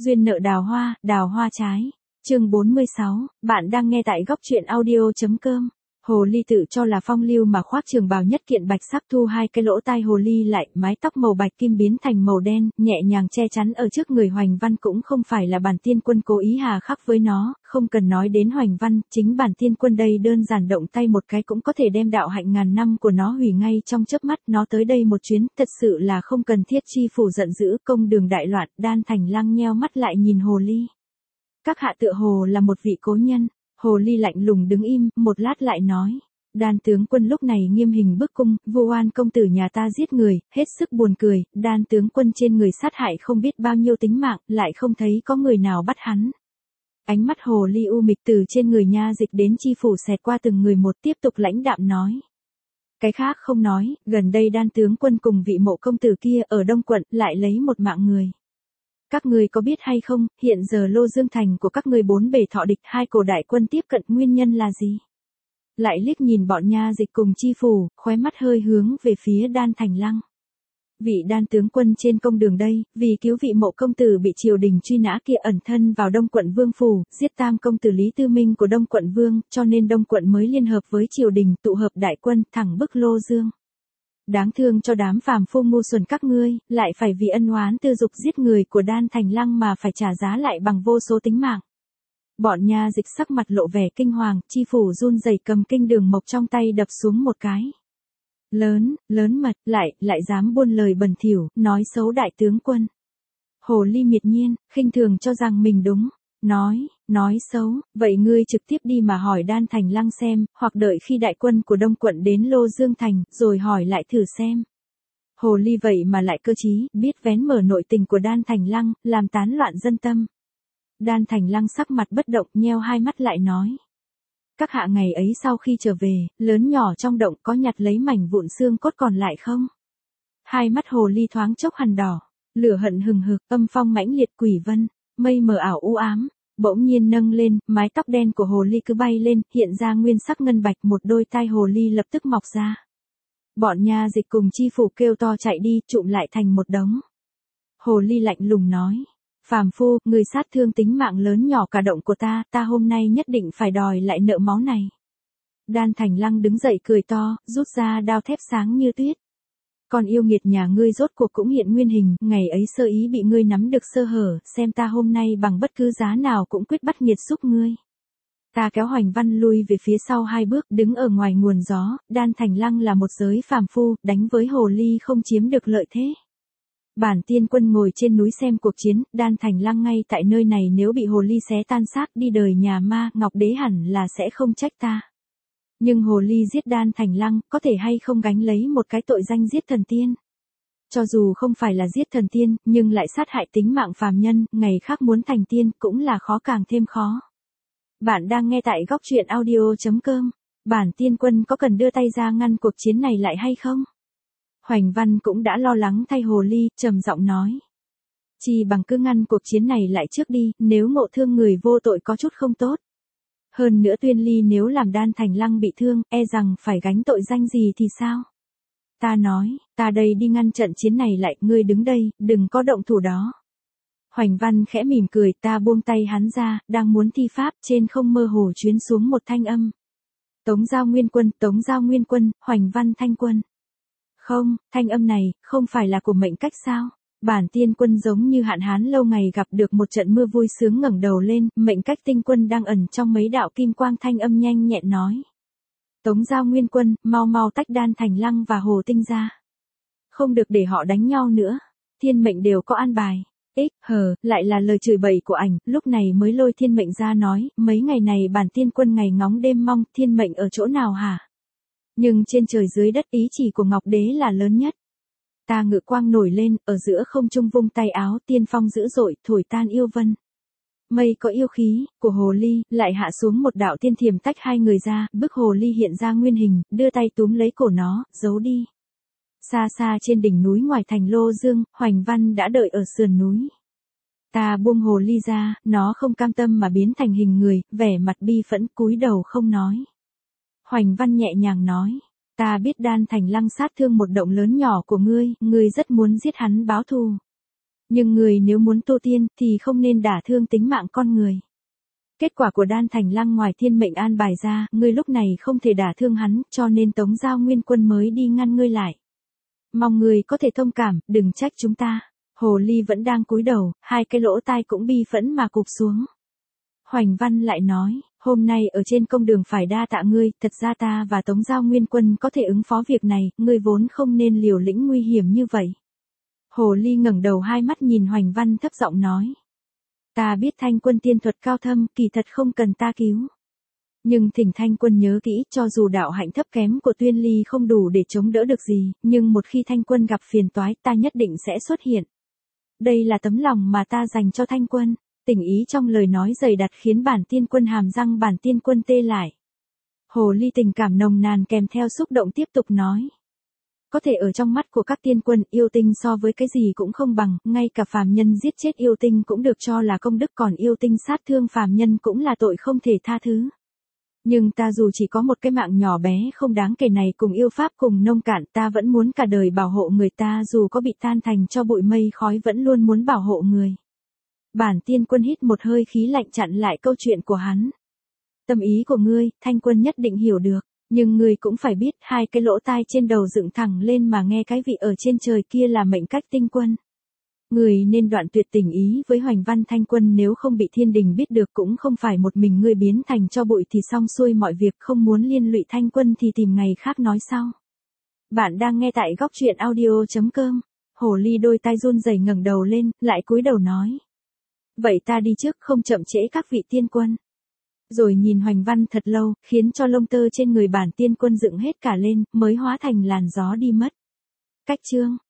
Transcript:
Duyên nợ đào hoa trái. Chương 46, bạn đang nghe tại góc truyện audio.com. Hồ ly tự cho là phong lưu mà khoác trường bào nhất kiện bạch sắc, thu hai cái lỗ tai hồ ly lại, mái tóc màu bạch kim biến thành màu đen, nhẹ nhàng che chắn ở trước người Hoành Văn. Cũng không phải là Bản Tiên Quân cố ý hà khắc với nó, không cần nói đến Hoành Văn, chính Bản Tiên Quân đây đơn giản động tay một cái cũng có thể đem đạo hạnh ngàn năm của nó hủy ngay trong chớp mắt. Nó tới đây một chuyến, thật sự là không cần thiết. Chi phủ giận dữ, công đường đại loạn. Đan Thành Lăng nheo mắt lại nhìn hồ ly. Các hạ tựa hồ là một vị cố nhân. Hồ ly lạnh lùng đứng im, một lát lại nói. Đan tướng quân lúc này nghiêm hình bức cung, vu oan công tử nhà ta giết người, hết sức buồn cười. Đan tướng quân trên người sát hại không biết bao nhiêu tính mạng, lại không thấy có người nào bắt hắn. Ánh mắt hồ ly u mịch từ trên người nha dịch đến chi phủ xẹt qua từng người một, tiếp tục lãnh đạm nói. Cái khác không nói, gần đây Đan tướng quân cùng vị mộ công tử kia ở Đông quận lại lấy một mạng người. Các người có biết hay không, hiện giờ Lô Dương thành của các người bốn bề thọ địch, hai cổ đại quân tiếp cận, nguyên nhân là gì? Lại liếc nhìn bọn nha dịch cùng chi phủ, khóe mắt hơi hướng về phía Đan Thành Lăng. Vị Đan tướng quân trên công đường đây, vì cứu vị mộ công tử bị triều đình truy nã kia ẩn thân vào Đông quận Vương phủ, giết tam công tử Lý Tư Minh của Đông quận Vương, cho nên Đông quận mới liên hợp với triều đình tụ hợp đại quân thẳng bức Lô Dương. Đáng thương cho đám phàm phu ngu xuẩn các ngươi, lại phải vì ân oán tư dục giết người của Đan Thành Lăng mà phải trả giá lại bằng vô số tính mạng. Bọn nha dịch sắc mặt lộ vẻ kinh hoàng, chi phủ run rẩy cầm kinh đường mộc trong tay đập xuống một cái. Lớn mật, lại dám buôn lời bẩn thỉu, nói xấu đại tướng quân. Hồ ly miệt nhiên, khinh thường cho rằng mình đúng. Nói xấu, vậy ngươi trực tiếp đi mà hỏi Đan Thành Lăng xem, hoặc đợi khi đại quân của Đông quận đến Lô Dương thành, rồi hỏi lại thử xem. Hồ ly vậy mà lại cơ trí, biết vén mở nội tình của Đan Thành Lăng, làm tán loạn dân tâm. Đan Thành Lăng sắc mặt bất động, nheo hai mắt lại nói. Các hạ ngày ấy sau khi trở về, lớn nhỏ trong động có nhặt lấy mảnh vụn xương cốt còn lại không? Hai mắt hồ ly thoáng chốc hằn đỏ, lửa hận hừng hực, âm phong mãnh liệt, quỷ vân, mây mờ ảo u ám, bỗng nhiên nâng lên, mái tóc đen của hồ ly cứ bay lên, hiện ra nguyên sắc ngân bạch, một đôi tai hồ ly lập tức mọc ra. Bọn nha dịch cùng chi phủ kêu to chạy đi, trụm lại thành một đống. Hồ ly lạnh lùng nói. Phàm phu, người sát thương tính mạng lớn nhỏ cả động của ta hôm nay nhất định phải đòi lại nợ máu này. Đan Thành Lăng đứng dậy cười to, rút ra đao thép sáng như tuyết. Còn yêu nghiệt nhà ngươi rốt cuộc cũng hiện nguyên hình, ngày ấy sơ ý bị ngươi nắm được sơ hở, xem ta hôm nay bằng bất cứ giá nào cũng quyết bắt nghiệt xúc ngươi. Ta kéo Hoành Văn lui về phía sau hai bước, đứng ở ngoài nguồn gió. Đan Thành Lăng là một giới phàm phu, đánh với hồ ly không chiếm được lợi thế. Bản Tiên Quân ngồi trên núi xem cuộc chiến, Đan Thành Lăng ngay tại nơi này, nếu bị hồ ly xé tan xác đi đời nhà ma, Ngọc Đế hẳn là sẽ không trách ta. Nhưng hồ ly giết Đan Thành Lăng, có thể hay không gánh lấy một cái tội danh giết thần tiên? Cho dù không phải là giết thần tiên, nhưng lại sát hại tính mạng phàm nhân, ngày khác muốn thành tiên cũng là khó càng thêm khó. Bạn đang nghe tại góc truyện audio.com. Bản Tiên Quân có cần đưa tay ra ngăn cuộc chiến này lại hay không? Hoành Văn cũng đã lo lắng thay hồ ly, trầm giọng nói. Chỉ bằng cứ ngăn cuộc chiến này lại trước đi, nếu ngộ thương người vô tội có chút không tốt. Hơn nữa Tuyên Ly nếu làm Đan Thành Lăng bị thương, e rằng phải gánh tội danh gì thì sao? Ta nói, ta đây đi ngăn trận chiến này lại, ngươi đứng đây, đừng có động thủ đó. Hoành Văn khẽ mỉm cười, ta buông tay hắn ra, đang muốn thi pháp, trên không mơ hồ chuyến xuống một thanh âm. Tống Giao Nguyên Quân, Hoành Văn thanh quân. Không, thanh âm này, không phải là của mệnh cách sao? Bản Tiên Quân giống như hạn hán lâu ngày gặp được một trận mưa vui sướng, ngẩng đầu lên, mệnh cách tinh quân đang ẩn trong mấy đạo kim quang, thanh âm nhanh nhẹn nói. Tống Giao Nguyên Quân, mau tách Đan Thành Lăng và Hồ Tinh ra. Không được để họ đánh nhau nữa, thiên mệnh đều có an bài. Lại là lời chửi bậy của ảnh, lúc này mới lôi thiên mệnh ra nói, mấy ngày này Bản Tiên Quân ngày ngóng đêm mong, thiên mệnh ở chỗ nào hả? Nhưng trên trời dưới đất ý chỉ của Ngọc Đế là lớn nhất. Ta ngự quang nổi lên, ở giữa không trung vung tay áo, tiên phong dữ dội, thổi tan yêu vân. Mây có yêu khí, của hồ ly, lại hạ xuống một đạo tiên thiểm tách hai người ra, bức hồ ly hiện ra nguyên hình, đưa tay túm lấy cổ nó, giấu đi. Xa xa trên đỉnh núi ngoài thành Lô Dương, Hoành Văn đã đợi ở sườn núi. Ta buông hồ ly ra, nó không cam tâm mà biến thành hình người, vẻ mặt bi phẫn, cúi đầu không nói. Hoành Văn nhẹ nhàng nói, ta biết Đan Thành Lăng sát thương một động lớn nhỏ của ngươi rất muốn giết hắn báo thù. Nhưng người nếu muốn tu tiên thì không nên đả thương tính mạng con người. Kết quả của Đan Thành Lăng ngoài thiên mệnh an bài ra, ngươi lúc này không thể đả thương hắn, cho nên Tống Giao Nguyên Quân mới đi ngăn ngươi lại. Mong ngươi có thể thông cảm, đừng trách chúng ta. Hồ ly vẫn đang cúi đầu, hai cái lỗ tai cũng bi phẫn mà cụp xuống. Hoành Văn lại nói, hôm nay ở trên công đường phải đa tạ ngươi, thật ra ta và Tống Giao Nguyên Quân có thể ứng phó việc này, ngươi vốn không nên liều lĩnh nguy hiểm như vậy. Hồ ly ngẩng đầu hai mắt nhìn Hoành Văn thấp giọng nói. Ta biết Thanh Quân tiên thuật cao thâm, kỳ thật không cần ta cứu. Nhưng thỉnh Thanh Quân nhớ kỹ, cho dù đạo hạnh thấp kém của Tuyên Ly không đủ để chống đỡ được gì, nhưng một khi Thanh Quân gặp phiền toái ta nhất định sẽ xuất hiện. Đây là tấm lòng mà ta dành cho Thanh Quân. Tình ý trong lời nói dày đặc khiến bản tiên quân hàm răng bản tiên quân tê lại. Hồ ly tình cảm nồng nàn kèm theo xúc động tiếp tục nói. Có thể ở trong mắt của các tiên quân, yêu tinh so với cái gì cũng không bằng, ngay cả phàm nhân giết chết yêu tinh cũng được cho là công đức, còn yêu tinh sát thương phàm nhân cũng là tội không thể tha thứ. Nhưng ta dù chỉ có một cái mạng nhỏ bé không đáng kể này cùng yêu pháp cùng nông cạn, ta vẫn muốn cả đời bảo hộ người ta, dù có bị tan thành cho bụi mây khói vẫn luôn muốn bảo hộ người. Bản tiên quân hít một hơi khí lạnh chặn lại câu chuyện của hắn. Tâm ý của ngươi, Thanh Quân nhất định hiểu được, nhưng ngươi cũng phải biết hai cái lỗ tai trên đầu dựng thẳng lên mà nghe cái vị ở trên trời kia là mệnh cách tinh quân. Ngươi nên đoạn tuyệt tình ý với Hoành Văn. Thanh Quân nếu không bị thiên đình biết được cũng không phải một mình ngươi biến thành cho bụi thì xong xuôi mọi việc, không muốn liên lụy Thanh Quân thì tìm ngày khác nói sau. Bạn đang nghe tại góc truyện audio.com. Hồ ly đôi tai run rẩy ngẩng đầu lên, lại cúi đầu nói. Vậy ta đi trước, không chậm trễ các vị tiên quân. Rồi nhìn Hoành Văn thật lâu, khiến cho lông tơ trên người bản tiên quân dựng hết cả lên, mới hóa thành làn gió đi mất. Cách chương